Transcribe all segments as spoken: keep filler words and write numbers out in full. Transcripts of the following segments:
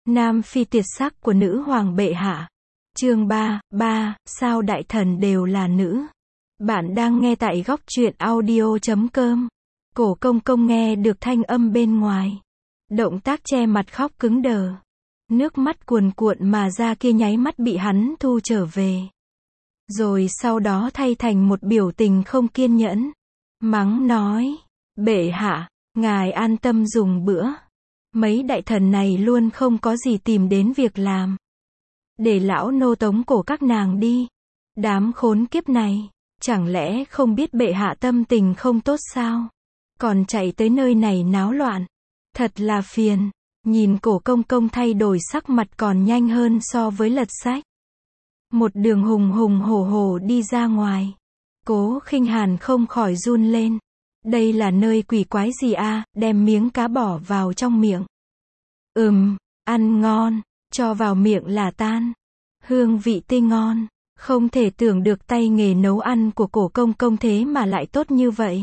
Nam phi tuyệt sắc của nữ hoàng bệ hạ. Chương ba, ba, sao đại thần đều là nữ. Bạn đang nghe tại góc truyện audio chấm com. Cổ công công nghe được thanh âm bên ngoài. Động tác che mặt khóc cứng đờ. Nước mắt cuồn cuộn mà ra kia nháy mắt bị hắn thu trở về. Rồi sau đó thay thành một biểu tình không kiên nhẫn. Mắng nói, bệ hạ, ngài an tâm dùng bữa. Mấy đại thần này luôn không có gì tìm đến việc làm. Để lão nô tống cổ các nàng đi. Đám khốn kiếp này, chẳng lẽ không biết bệ hạ tâm tình không tốt sao? Còn chạy tới nơi này náo loạn. Thật là phiền. Nhìn cổ công công thay đổi sắc mặt còn nhanh hơn so với lật sách. Một đường hùng hùng hổ hổ đi ra ngoài. Cố Khinh Hàn không khỏi run lên. Đây là nơi quỷ quái gì a? Đem miếng cá bỏ vào trong miệng. Ừm, ăn ngon, cho vào miệng là tan. Hương vị tươi ngon, không thể tưởng được tay nghề nấu ăn của cổ công công thế mà lại tốt như vậy.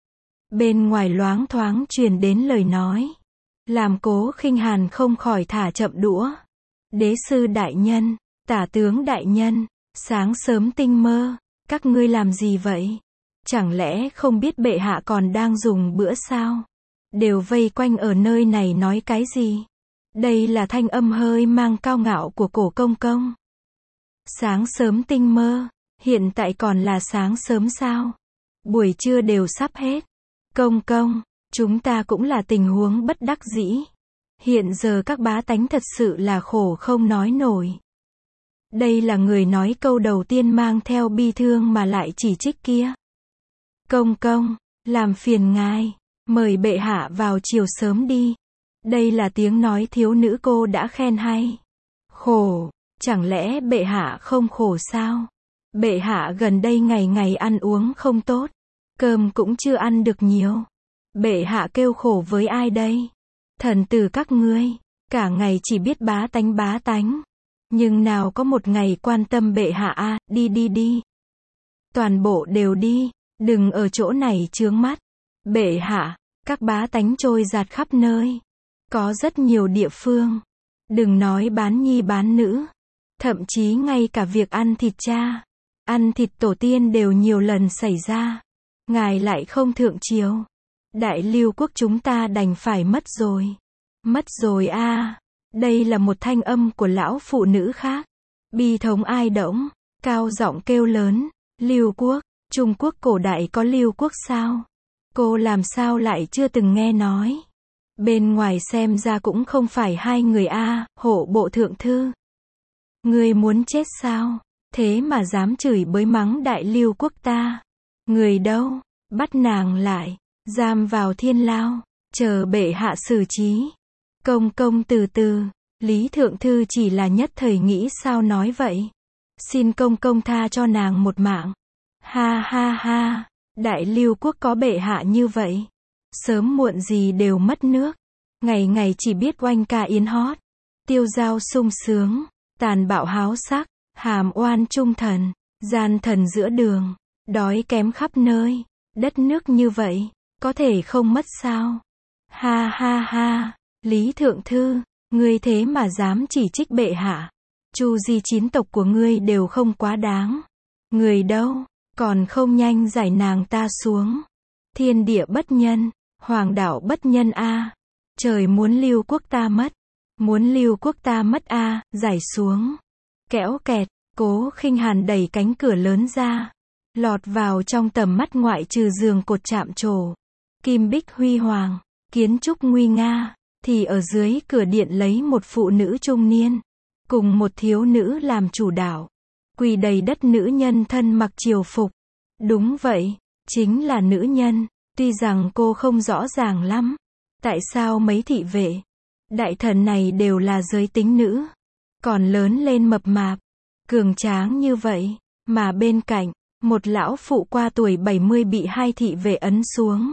Bên ngoài loáng thoáng truyền đến lời nói, làm Cố Khinh Hàn không khỏi thả chậm đũa. Đế sư đại nhân, tả tướng đại nhân, sáng sớm tinh mơ, các ngươi làm gì vậy? Chẳng lẽ không biết bệ hạ còn đang dùng bữa sao? Đều vây quanh ở nơi này nói cái gì? Đây là thanh âm hơi mang cao ngạo của cổ công công. Sáng sớm tinh mơ, hiện tại còn là sáng sớm sao? Buổi trưa đều sắp hết. Công công, chúng ta cũng là tình huống bất đắc dĩ. Hiện giờ các bá tánh thật sự là khổ không nói nổi. Đây là người nói câu đầu tiên mang theo bi thương mà lại chỉ trích kia. Công công, làm phiền ngài, mời bệ hạ vào chiều sớm đi. Đây là tiếng nói thiếu nữ cô đã khen hay. Khổ, chẳng lẽ bệ hạ không khổ sao? Bệ hạ gần đây ngày ngày ăn uống không tốt, cơm cũng chưa ăn được nhiều. Bệ hạ kêu khổ với ai đây? Thần tử các ngươi, cả ngày chỉ biết bá tánh bá tánh. Nhưng nào có một ngày quan tâm bệ hạ a, à, đi đi đi. Toàn bộ đều đi, đừng ở chỗ này chướng mắt. Bệ hạ, các bá tánh trôi dạt khắp nơi. Có rất nhiều địa phương. Đừng nói bán nhi bán nữ. Thậm chí ngay cả việc ăn thịt cha, ăn thịt tổ tiên đều nhiều lần xảy ra. Ngài lại không thượng triều. Đại Lưu quốc chúng ta đành phải mất rồi. Mất rồi a. À. Đây là một thanh âm của lão phụ nữ khác. Bi thống ai đỗng, cao giọng kêu lớn. Lưu quốc, Trung Quốc cổ đại có Lưu quốc sao? Cô làm sao lại chưa từng nghe nói? Bên ngoài xem ra cũng không phải hai người a, à, hộ bộ thượng thư. Người muốn chết sao? Thế mà dám chửi bới mắng đại Lưu quốc ta. Người đâu? Bắt nàng lại, giam vào thiên lao, chờ bệ hạ xử trí. Công công từ từ, Lý thượng thư chỉ là nhất thời nghĩ sao nói vậy. Xin công công tha cho nàng một mạng. Ha ha ha, đại Lưu quốc có bệ hạ như vậy. Sớm muộn gì đều mất nước. Ngày ngày chỉ biết oanh ca yến hót. Tiêu dao sung sướng, tàn bạo háo sắc, hàm oan trung thần, gian thần giữa đường, đói kém khắp nơi. Đất nước như vậy, có thể không mất sao? Ha ha ha, Lý thượng thư, ngươi thế mà dám chỉ trích bệ hạ. Chu di chín tộc của ngươi đều không quá đáng. Người đâu, còn không nhanh giải nàng ta xuống. Thiên địa bất nhân, hoàng đảo bất nhân a. À. Trời muốn Lưu quốc ta mất. Muốn Lưu quốc ta mất a, à, giải xuống. Kẽo kẹt, Cố Khinh Hàn đẩy cánh cửa lớn ra. Lọt vào trong tầm mắt ngoại trừ giường cột chạm trổ. Kim bích huy hoàng, kiến trúc nguy nga. Thì ở dưới cửa điện lấy một phụ nữ trung niên. Cùng một thiếu nữ làm chủ đạo. Quỳ đầy đất nữ nhân thân mặc triều phục. Đúng vậy, chính là nữ nhân. Tuy rằng cô không rõ ràng lắm. Tại sao mấy thị vệ, đại thần này đều là giới tính nữ. Còn lớn lên mập mạp, cường tráng như vậy. Mà bên cạnh, một lão phụ qua tuổi bảy mươi bị hai thị vệ ấn xuống.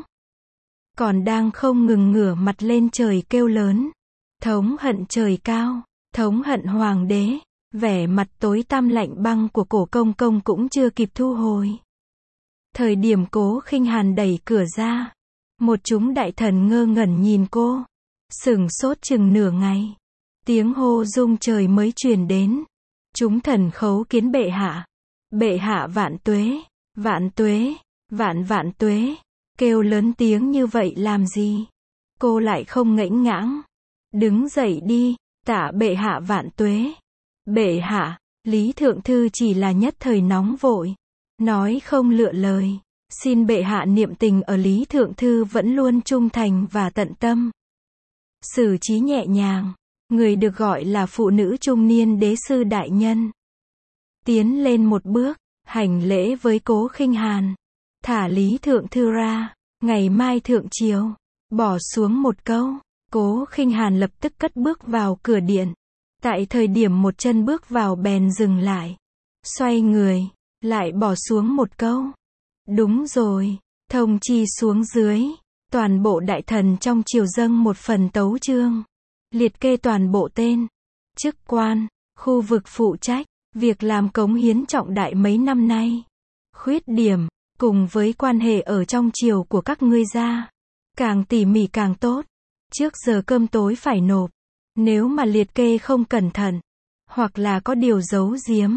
Còn đang không ngừng ngửa mặt lên trời kêu lớn. Thống hận trời cao, thống hận hoàng đế. Vẻ mặt tối tăm lạnh băng của cổ công công cũng chưa kịp thu hồi. Thời điểm Cố Khinh Hàn đẩy cửa ra. Một chúng đại thần ngơ ngẩn nhìn cô. Sửng sốt chừng nửa ngày. Tiếng hô rung trời mới truyền đến. Chúng thần khấu kiến bệ hạ. Bệ hạ vạn tuế, vạn tuế, vạn vạn tuế. Kêu lớn tiếng như vậy làm gì? Cô lại không ngẫnh ngãng. Đứng dậy đi, tạ bệ hạ vạn tuế. Bệ hạ, Lý Thượng Thư chỉ là nhất thời nóng vội. Nói không lựa lời. Xin bệ hạ niệm tình ở Lý Thượng Thư vẫn luôn trung thành và tận tâm. Xử trí nhẹ nhàng. Người được gọi là phụ nữ trung niên đế sư đại nhân. Tiến lên một bước, hành lễ với Cố Khinh Hàn. Thả Lý Thượng Thư ra, ngày mai thượng triều. Bỏ xuống một câu, Cố Khinh Hàn lập tức cất bước vào cửa điện. Tại thời điểm một chân bước vào bèn dừng lại. Xoay người, lại bỏ xuống một câu. Đúng rồi, thông chi xuống dưới. Toàn bộ đại thần trong triều dâng một phần tấu chương. Liệt kê toàn bộ tên, chức quan, khu vực phụ trách, việc làm cống hiến trọng đại mấy năm nay. Khuyết điểm, cùng với quan hệ ở trong triều của các ngươi ra. Càng tỉ mỉ càng tốt. Trước giờ cơm tối phải nộp. Nếu mà liệt kê không cẩn thận, hoặc là có điều giấu giếm.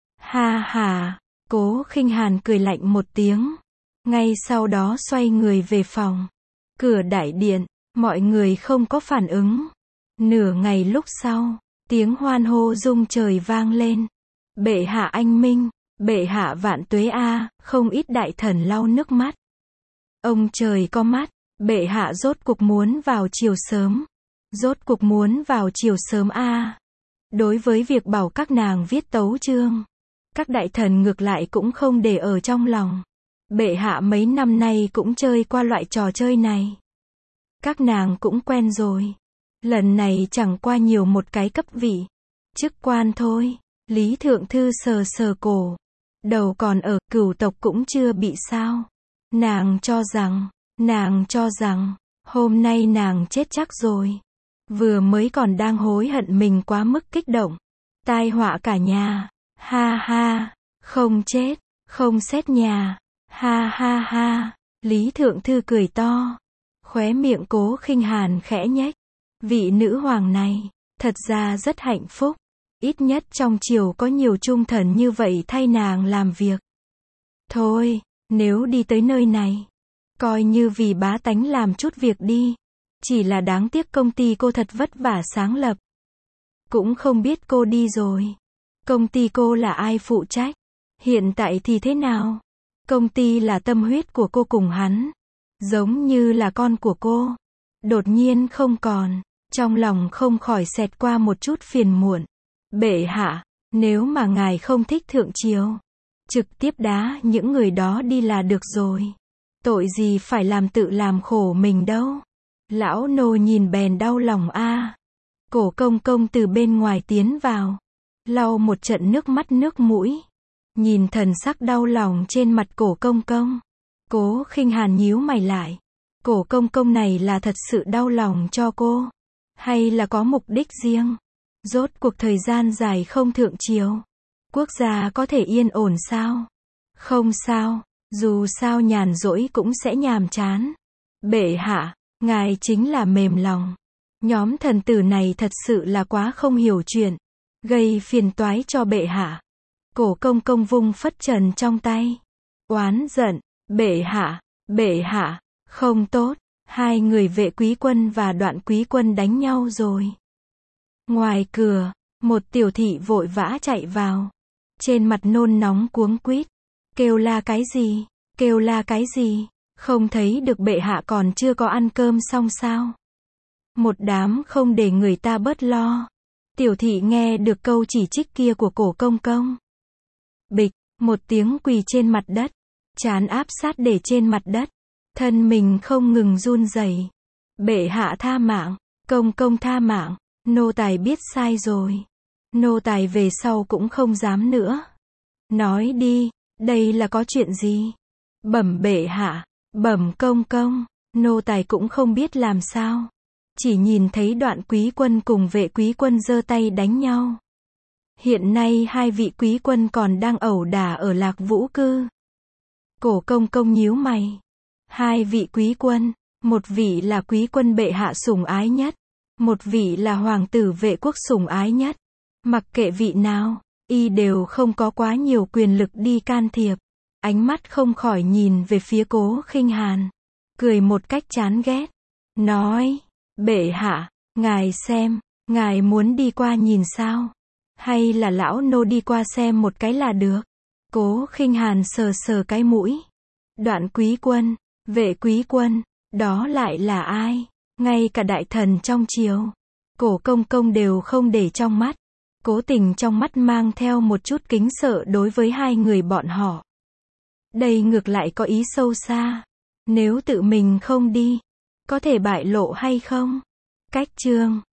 Ha ha, Cố Khinh Hàn cười lạnh một tiếng. Ngay sau đó xoay người về phòng. Cửa đại điện, mọi người không có phản ứng. Nửa ngày lúc sau, tiếng hoan hô rung trời vang lên. Bệ hạ anh minh, bệ hạ vạn tuế a, không ít đại thần lau nước mắt. Ông trời có mắt, bệ hạ rốt cuộc muốn vào chiều sớm. Rốt cuộc muốn vào chiều sớm a. Đối với việc bảo các nàng viết tấu chương, các đại thần ngược lại cũng không để ở trong lòng. Bệ hạ mấy năm nay cũng chơi qua loại trò chơi này. Các nàng cũng quen rồi. Lần này chẳng qua nhiều một cái cấp vị, chức quan thôi. Lý Thượng Thư sờ sờ cổ. Đầu còn ở, cửu tộc cũng chưa bị sao. Nàng cho rằng, nàng cho rằng, hôm nay nàng chết chắc rồi. Vừa mới còn đang hối hận mình quá mức kích động. Tai họa cả nhà. Ha ha, không chết, không xét nhà. Ha ha ha, Lý Thượng Thư cười to. Khóe miệng Cố Khinh Hàn khẽ nhếch. Vị nữ hoàng này, thật ra rất hạnh phúc. Ít nhất trong triều có nhiều trung thần như vậy thay nàng làm việc. Thôi, nếu đi tới nơi này, coi như vì bá tánh làm chút việc đi. Chỉ là đáng tiếc công ty cô thật vất vả sáng lập. Cũng không biết cô đi rồi. Công ty cô là ai phụ trách? Hiện tại thì thế nào? Công ty là tâm huyết của cô cùng hắn. Giống như là con của cô. Đột nhiên không còn. Trong lòng không khỏi xẹt qua một chút phiền muộn. Bệ hạ, nếu mà ngài không thích thượng triều, trực tiếp đá những người đó đi là được rồi. Tội gì phải làm tự làm khổ mình đâu. Lão nô nhìn bèn đau lòng a. Cổ công công từ bên ngoài tiến vào. Lau một trận nước mắt nước mũi. Nhìn thần sắc đau lòng trên mặt cổ công công. Cố Khinh Hàn nhíu mày lại. Cổ công công này là thật sự đau lòng cho cô. Hay là có mục đích riêng? Rốt cuộc thời gian dài không thượng triều. Quốc gia có thể yên ổn sao? Không sao. Dù sao nhàn rỗi cũng sẽ nhàm chán. Bệ hạ, ngài chính là mềm lòng. Nhóm thần tử này thật sự là quá không hiểu chuyện. Gây phiền toái cho bệ hạ. Cổ công công vung phất trần trong tay. Oán giận. Bệ hạ, bệ hạ, không tốt. Hai người vệ quý quân và đoạn quý quân đánh nhau rồi. Ngoài cửa, một tiểu thị vội vã chạy vào. Trên mặt nôn nóng cuống quýt. Kêu la cái gì? Kêu la cái gì? Không thấy được bệ hạ còn chưa có ăn cơm xong sao? Một đám không để người ta bớt lo. Tiểu thị nghe được câu chỉ trích kia của cổ công công. Bịch, một tiếng quỳ trên mặt đất. Trán áp sát để trên mặt đất. Thân mình không ngừng run rẩy. Bệ hạ tha mạng, công công tha mạng, nô tài biết sai rồi. Nô tài về sau cũng không dám nữa. Nói đi, đây là có chuyện gì? Bẩm bệ hạ, bẩm công công, nô tài cũng không biết làm sao. Chỉ nhìn thấy đoạn quý quân cùng vệ quý quân giơ tay đánh nhau. Hiện nay hai vị quý quân còn đang ẩu đả ở Lạc Vũ Cư. Cổ công công nhíu mày. Hai vị quý quân, một vị là quý quân bệ hạ sủng ái nhất, Một vị là hoàng tử vệ quốc sủng ái nhất. Mặc kệ vị nào, y đều không có quá nhiều quyền lực đi can thiệp. Ánh mắt không khỏi nhìn về phía Cố Khinh Hàn. Cười một cách chán ghét. Nói, bệ hạ, ngài xem, ngài muốn đi qua nhìn sao? Hay là lão nô đi qua xem một cái là được? Cố Khinh Hàn sờ sờ cái mũi. Đoạn Quý Quân, Vệ Quý Quân, đó lại là ai? Ngay cả đại thần trong triều, Cổ công công đều không để trong mắt. Cố Tình trong mắt mang theo một chút kính sợ đối với hai người bọn họ. Đây ngược lại có ý sâu xa. Nếu tự mình không đi, có thể bại lộ hay không? Cách chương